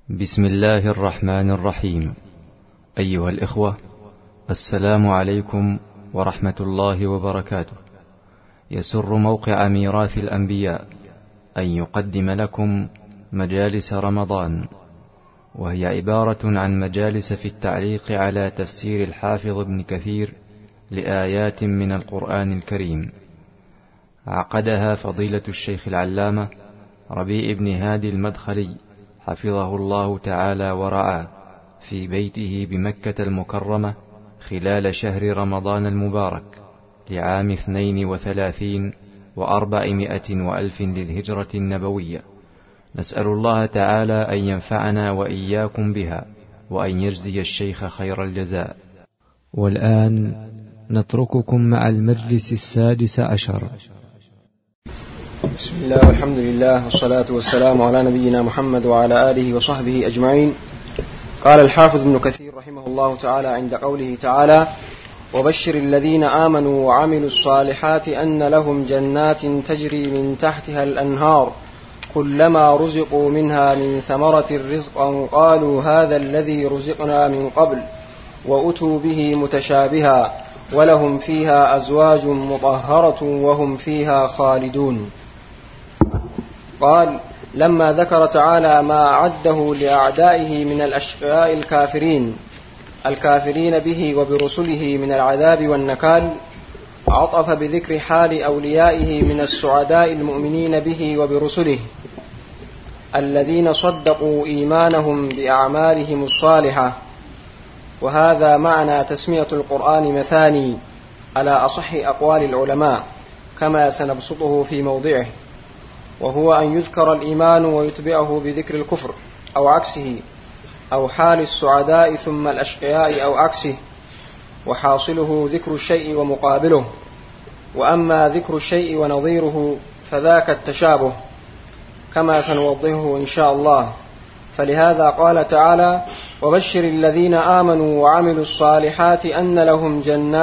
بسم الله الرحمن الرحيم. أيها الإخوة، السلام عليكم ورحمة الله وبركاته. يسر موقع ميراث الأنبياء أن يقدم لكم مجالس رمضان، وهي عبارة عن مجالس في التعليق على تفسير الحافظ ابن كثير لآيات من القرآن الكريم. عقدها فضيلة الشيخ العلامة ربيع بن هادي المدخلي حفظه الله تعالى ورعاه في بيته بمكة المكرمة خلال شهر رمضان المبارك لعام 32 و400 وألف للهجرة النبوية. نسأل الله تعالى أن ينفعنا وإياكم بها، وأن يجزي الشيخ خير الجزاء. والآن نترككم مع المجلس 16. بسم الله والحمد لله والصلاة والسلام على نبينا محمد وعلى آله وصحبه أجمعين. قال الحافظ ابن كثير رحمه الله تعالى عند قوله تعالى: وبشر الذين آمنوا وعملوا الصالحات أن لهم جنات تجري من تحتها الأنهار كلما رزقوا منها من ثمرة رزقا قالوا هذا الذي رزقنا من قبل وأتوا به متشابها ولهم فيها أزواج مطهرة وهم فيها خالدون. قال: لما ذكر تعالى ما أعده لأعدائه من الأشقياء الكافرين به وبرسله من العذاب والنكال، عطف بذكر حال أوليائه من السعداء المؤمنين به وبرسله الذين صدقوا إيمانهم بأعمالهم الصالحة. وهذا معنى تسمية القرآن مثاني على أصح أقوال العلماء كما سنبسطه في موضعه، وهو أن يذكر الإيمان ويتبعه بذكر الكفر أو عكسه، أو حال السعداء ثم الأشقياء أو عكسه، وحاصله ذكر الشيء ومقابله. وأما ذكر الشيء ونظيره فذاك التشابه كما سنوضحه إن شاء الله. فلهذا قال تعالى: وبشر الذين آمنوا وعملوا الصالحات أن لهم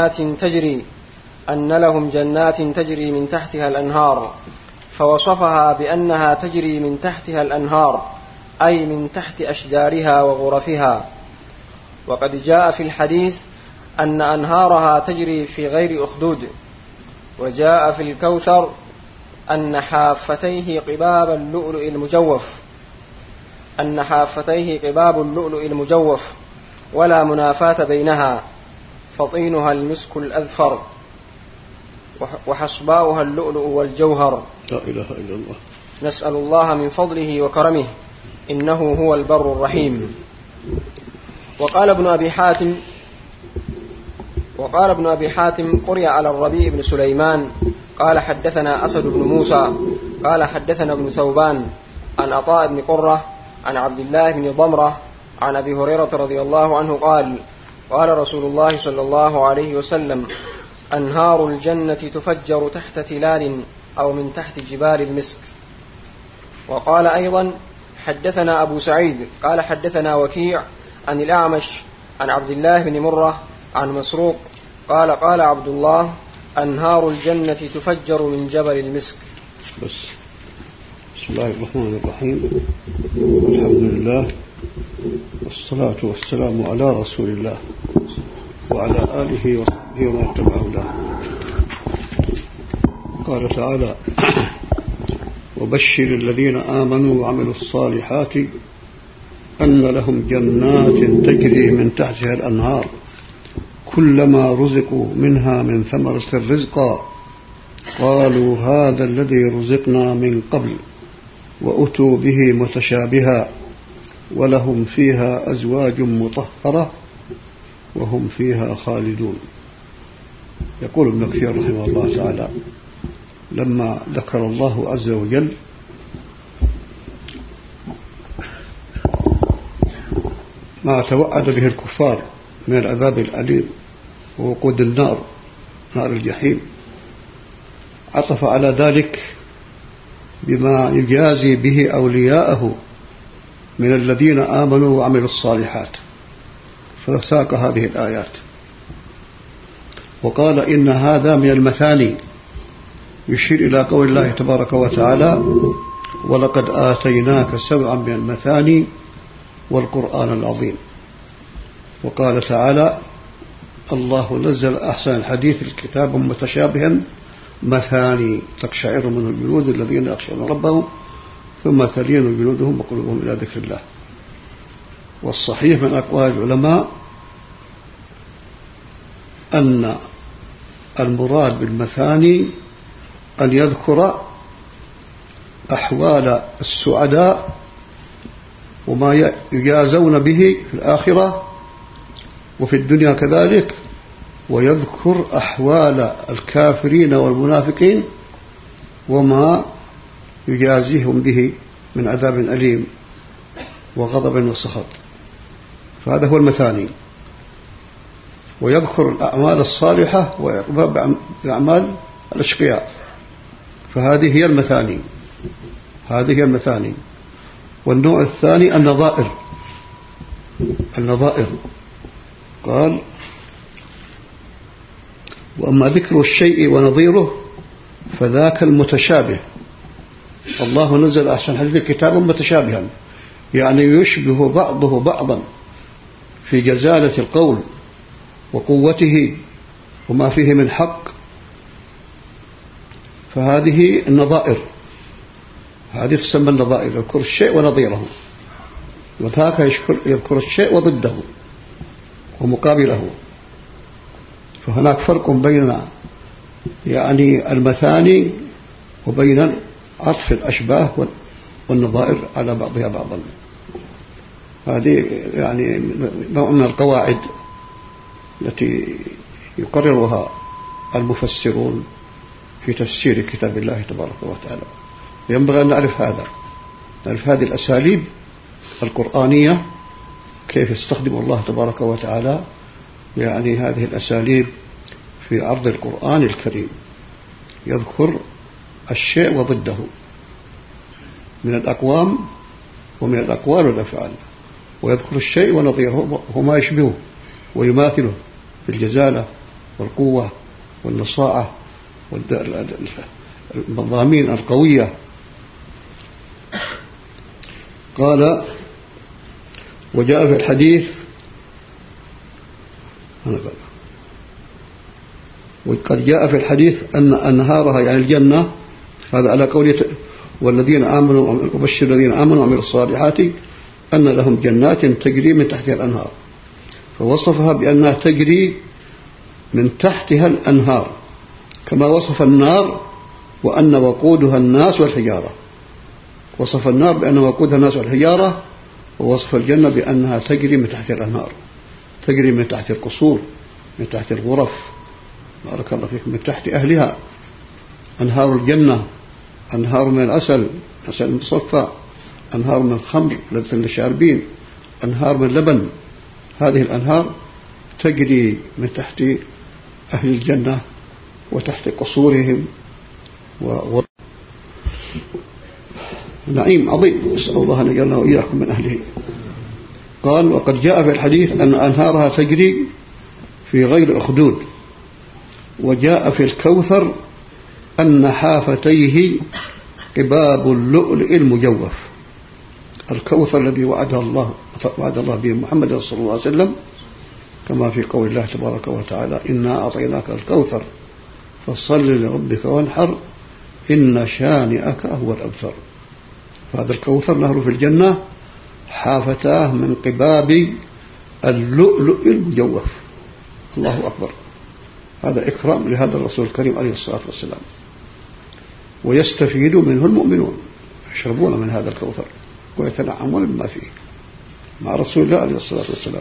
جنات تجري من تحتها الأنهار، فوصفها بأنها تجري من تحتها الأنهار أي من تحت أشجارها وغرفها. وقد جاء في الحديث أن أنهارها تجري في غير أخدود. وجاء في الكوثر أن حافتيه قباب اللؤلؤ المجوف ولا منافاة بينها، فطينها المسك الأذفر وحصباؤها اللؤلؤ والجوهر. لا إله إلا الله. نسأل الله من فضله وكرمه إنه هو البر الرحيم. وقال ابن أبي حاتم قرئ على الربيع بن سليمان قال حدثنا أسد بن موسى قال حدثنا ابن ثوبان عن عطاء بن قرة عن عبد الله بن ضمرة عن أبي هريرة رضي الله عنه قال: قال رسول الله صلى الله عليه وسلم: أنهار الجنة تفجر تحت تلال أو من تحت جبال المسك. وقال أيضا: حدثنا أبو سعيد قال حدثنا وكيع عن الأعمش عن عبد الله بن مرة عن مسروق قال: قال عبد الله: أنهار الجنة تفجر من جبل المسك. بس. بسم الله الرحمن الرحيم. الحمد لله والصلاة والسلام على رسول الله وعلى آله وصحبه ومن اتبع هداه. قال تعالى: وبشر الذين آمنوا وعملوا الصالحات أن لهم جنات تجري من تحتها الأنهار كلما رزقوا منها من ثمرة رزقا قالوا هذا الذي رزقنا من قبل وأتوا به متشابها ولهم فيها أزواج مطهرة وهم فيها خالدون. يقول ابن كثير رحمه الله تعالى: لما ذكر الله عز وجل ما توعد به الكفار من العذاب الأليم ووقود النار، نار الجحيم، عطف على ذلك بما يجازي به أولياءه من الذين آمنوا وعملوا الصالحات، فساق هذه الآيات وقال: إن هذا من المثاني، يشير إلى قول الله تبارك وتعالى: ولقد آتيناك 7 من المثاني والقرآن العظيم. وقال تعالى: الله نزل أحسن الحديث الكتاب متشابها مثاني تقشعر منه الجلود الذين يخشون ربهم ثم تلين جلودهم وقلوبهم إلى ذكر الله. والصحيح من أقوال العلماء أن المراد بالمثاني أن يذكر أحوال السعداء وما يجازون به في الآخرة وفي الدنيا كذلك، ويذكر أحوال الكافرين والمنافقين وما يجازيهم به من عذاب أليم وغضب وسخط. فهذا هو المثاني. ويذكر الأعمال الصالحة ويعقبها بأعمال الأشقياء. فهذه هي المثاني. هذه هي المثاني. والنوع الثاني النظائر. قال: وأما ذكر الشيء ونظيره فذاك المتشابه. الله نزل أحسن حديث كتابا متشابها، يعني يشبه بعضه بعضا في جزالة القول وقوته وما فيه من حق. فهذه النظائر، هذه تسمى النظائر، يذكر الشيء ونظيره. وذاك يذكر الشيء وضده ومقابله. فهناك فرق بين يعني المثاني وبين عطف الأشباه والنظائر على بعضها بعضا. هذه يعني نوع من القواعد التي يقررها المفسرون في تفسير كتاب الله تبارك وتعالى. ينبغي أن نعرف هذه الأساليب القرآنية، كيف يستخدم الله تبارك وتعالى يعني هذه الأساليب في عرض القرآن الكريم. يذكر الشيء وضده من الأقوام ومن الأقوال والأفعال، ويذكر الشيء ونظيره وما يشبهه ويماثله في الجزالة والقوة والنصاعة والمضامين القوية. قال: وجاء في الحديث وقد جاء في الحديث أن أنهارها يعني الجنة، هذا على قوله: والذين آمنوا وبشر الذين آمنوا وعملوا الصالحات أن لهم جنات تجري من تحتها الأنهار. فوصفها بأنها تجري من تحتها الأنهار، كما وصف النار وأن وقودها الناس والحجارة. وصف النار بأن وقودها الناس والحجارة، ووصف الجنة بأنها تجري من تحت الأنهار، تجري من تحت القصور، من تحت الغرف، بارك الله فيكم، من تحت أهلها. أنهار الجنة أنهار من العسل، عسل مصفى، أنهار من الخمر لذة للشاربين، أنهار من لبن. هذه الأنهار تجري من تحت أهل الجنة وتحت قصورهم نعيم عظيم، نسأل الله أن يجعلنا وإياكم من أهله. قال: وقد جاء في الحديث أن أنهارها تجري في غير أخدود. وجاء في الكوثر أن حافتيه قباب اللؤلؤ المجوف. الكوثر الذي وعد الله به محمد صلى الله عليه وسلم، كما في قول الله تبارك وتعالى: إنا أعطيناك الكوثر فصل لربك وانحر إن شانئك هو الأبتر. فهذا الكوثر نهر في الجنة حافتاه من قباب اللؤلؤ المجوف. الله أكبر. هذا إكرام لهذا الرسول الكريم عليه الصلاة والسلام. ويستفيد منه المؤمنون، يشربون من هذا الكوثر ويتنعمون بما فيه مع رسول الله عليه الصلاة والسلام.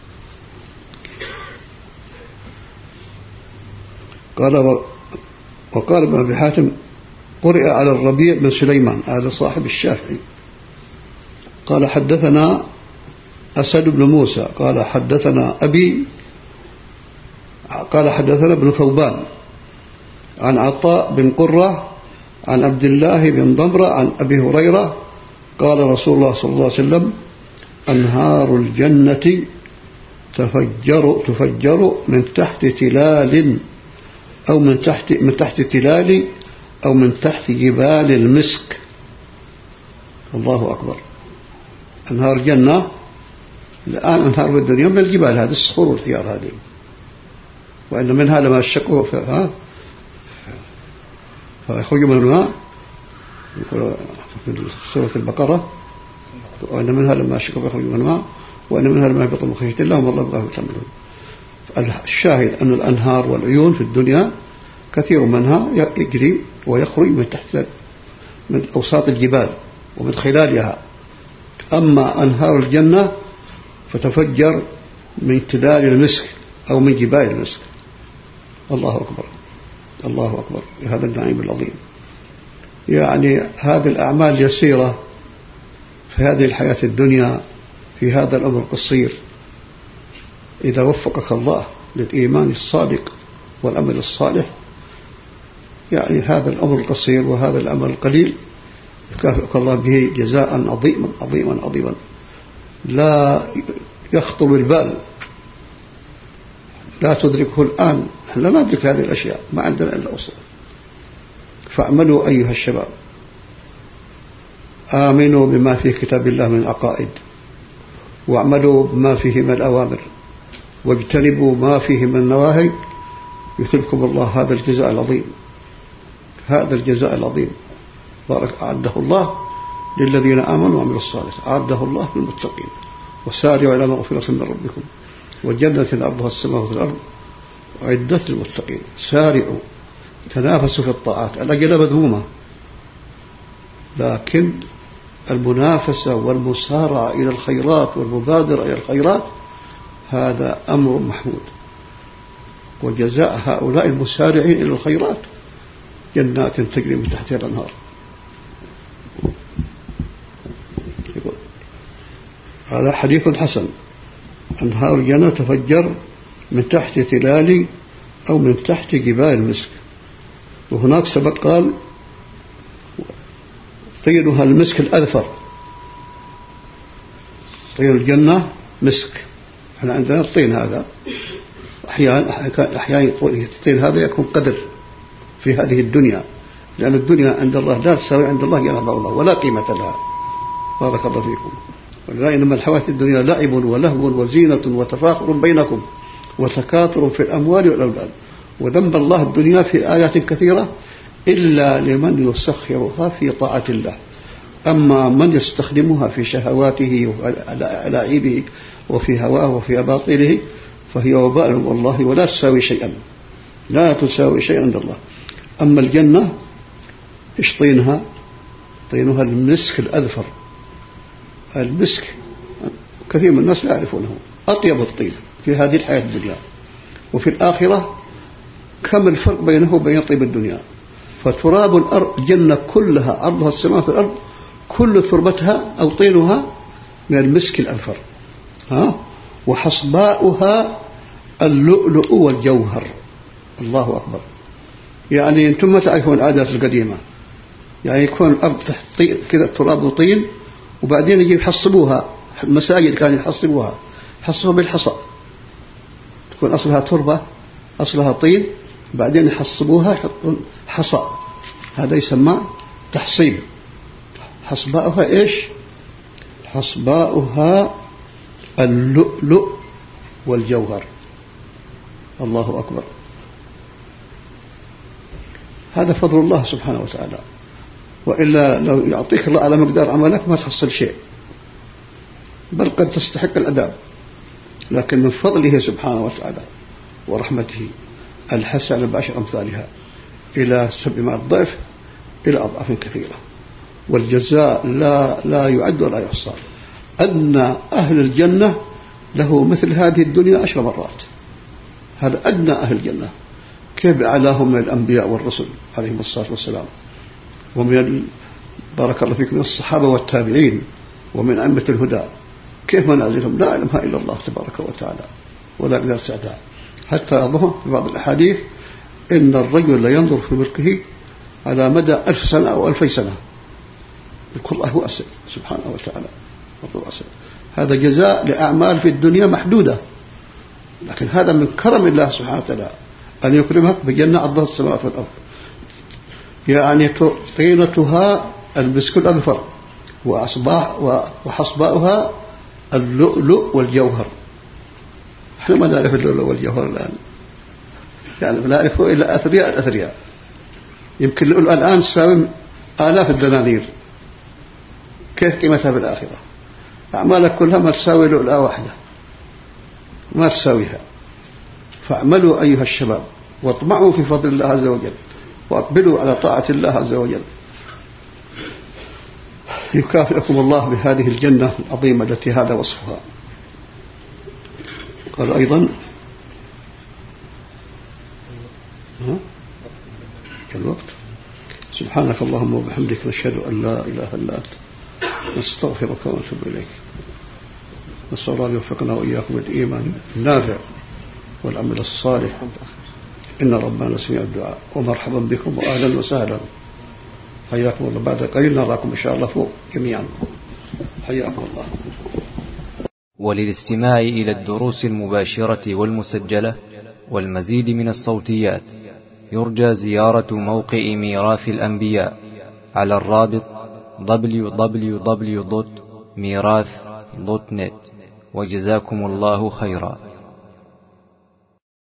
وقال ابن أبي حاتم: قرئ على الربيع بن سليمان، هذا صاحب الشافعي. قال: حدثنا أسد بن موسى قال: حدثنا أبي قال: حدثنا ابن ثوبان عن عطاء بن قرة عن عبد الله بن ضمرة عن أبي هريرة قال: رسول الله صلى الله عليه وسلم: أنهار الجنة تفجر من تحت تلال أو من تحت تلال أو من تحت جبال المسك. الله أكبر. أنهار الجنة الآن أنهار في الدنيا من الجبال، هذه الصخور والحيار هذه، وإن منها لما شكوا فيخرج من الماء في سورة البقرة، وإن منها لما شكوا فيخرج من الماء وإن منها لما يهبط من خشية الله وما الله بغافل تعملون. الشاهد أن الأنهار والعيون في الدنيا كثير منها يجري ويخرج من تحت من أوساط الجبال ومن خلالها. أما أنهار الجنة فتفجر من تلال المسك أو من جبال المسك. الله أكبر، الله أكبر بهذا النعيم العظيم. يعني هذه الأعمال اليسيرة في هذه الحياة الدنيا في هذا الأمر القصير، إذا وفقك الله للإيمان الصادق والأمل الصالح، يعني هذا الأمر القصير وهذا الأمل القليل يكافئك الله به جزاء عظيما عظيما عظيما لا يخطر بالبال، لا تدركه الآن. لا ندرك هذه الأشياء، ما عندنا إلا أصول. فاعملوا أيها الشباب، آمنوا بما في كتاب الله من العقائد، واعملوا بما فيه من الأوامر، واجتنبوا ما فيه من النواهي، يثبكم الله هذا الجزاء العظيم، هذا الجزاء العظيم. بارك أعده الله للذين آمنوا وعملوا الصالحات، أعده الله للمتقين. وسارعوا إلى مغفرة من ربكم وجنة أرضها السماوات والأرض أعدت للمتقين. سارعوا، تنافسوا في الطاعات. الأجل مذمومة، لكن المنافسة والمسارعة إلى الخيرات والمبادرة إلى الخيرات هذا أمر محمود. وجزاء هؤلاء المسارعين إلى الخيرات جنات تجري من تحتها الأنهار. هذا حديث حسن. أنهار الجنة تفجر من تحت تلال أو من تحت جبال المسك. وهناك سبق قال طينها المسك الأذفر. طين الجنة مسك. احنا عندنا الطين هذا أحيانا الطين هذا يكون قدر في هذه الدنيا، لأن الدنيا عند الله لا تساوي عند الله جناح بعوضة ولا قيمة لها. بارك الله فيكم. ولذلك إنما الحياة الدنيا لعب ولهو وزينة وتفاخر بينكم وتكاثر في الأموال والأولاد. وذنب الله الدنيا في آيات كثيرة إلا لمن يسخرها في طاعة الله. أما من يستخدمها في شهواته ولاعبه وفي هواه وفي أباطيله فهي وباء والله ولا تساوي شيئا، لا تساوي شيئا عند الله. أما الجنة إيش طينها؟ طينها المسك الأذفر. المسك كثير من الناس لا يعرفونه، أطيب الطين في هذه الحياة الدنيا. وفي الآخرة كم الفرق بينه وبين طيب الدنيا. فتراب الأرض جنة كلها أرضها السماوات والأرض كل تربتها أو طينها من المسك الأذفر، وحصباؤها اللؤلؤ والجوهر. الله أكبر. يعني أنتم ما تعرفون العادات القديمة، يعني يكون الأرض تحت كذا تراب وطين، وبعدين يجي يحصبوها. المساجد كانوا يحصبوها بالحصى، تكون أصلها تربة أصلها طين، بعدين يحصبوها يحطون حصى، هذا يسمى تحصيب. حصباؤها إيش؟ حصباؤها اللؤلؤ والجوهر. الله أكبر. هذا فضل الله سبحانه وتعالى، وإلا لو يعطيك الله على مقدار عملك ما تحصل شيء، بل قد تستحق العذاب. لكن من فضله سبحانه وتعالى ورحمته الحسنة بعشر أمثالها إلى 700 ضعف إلى أضعاف كثيرة، والجزاء لا يعد ولا يحصى. أن أهل الجنة له مثل هذه الدنيا 10 مرات. هذا أدنى أهل الجنة. كيف أعلاهم من الأنبياء والرسل عليهم الصلاة والسلام، ومن بارك الله فيكم من الصحابة والتابعين ومن أئمة الهدى. كيف منازلهم لا يعلمها إلا الله تبارك وتعالى ولا يقدر سعدها. حتى أظهر في بعض الأحاديث إن الرجل لا ينظر في ملكه على مدى 1000 سنة أو 2000 سنة. يقول الله واسع سبحانه وتعالى. هذا جزاء لأعمال في الدنيا محدودة، لكن هذا من كرم الله سبحانه وتعالى أن يكرمك بجنة عرضها السماوات والأرض. يعني طينتها المسك الأذفر وحصباؤها اللؤلؤ والجوهر. احنا ما نعرف اللؤلؤ والجوهر الآن، يعني لا نعرفه إلا أثرياء الأثرياء. يمكن اللؤلؤ الآن تساوي آلاف الدنانير، كيف قيمتها بالآخرة؟ أعمالك كلها ما تساوي لؤلؤة واحدة، ما تساويها. فاعملوا أيها الشباب واطمعوا في فضل الله عز وجل وأقبلوا على طاعة الله عز وجل، يكافئكم الله بهذه الجنة العظيمة التي هذا وصفها. قال أيضا الوقت. سبحانك اللهم وبحمدك نشهد أن لا إله إلا أنت نستغفرك ونتوب إليك. نسأل الله يوفقنا وإياكم بالإيمان النافع والعمل الصالح، إن ربنا سميع الدعاء. ومرحبا بكم وأهلا وسهلا، حياكم الله. بعد قليل نراكم إن شاء الله فوق جميعا، حياكم الله. وللاستماع إلى الدروس المباشرة والمسجلة والمزيد من الصوتيات يرجى زيارة موقع ميراث الأنبياء على الرابط www.mirath.net. وجزاكم الله خيرا.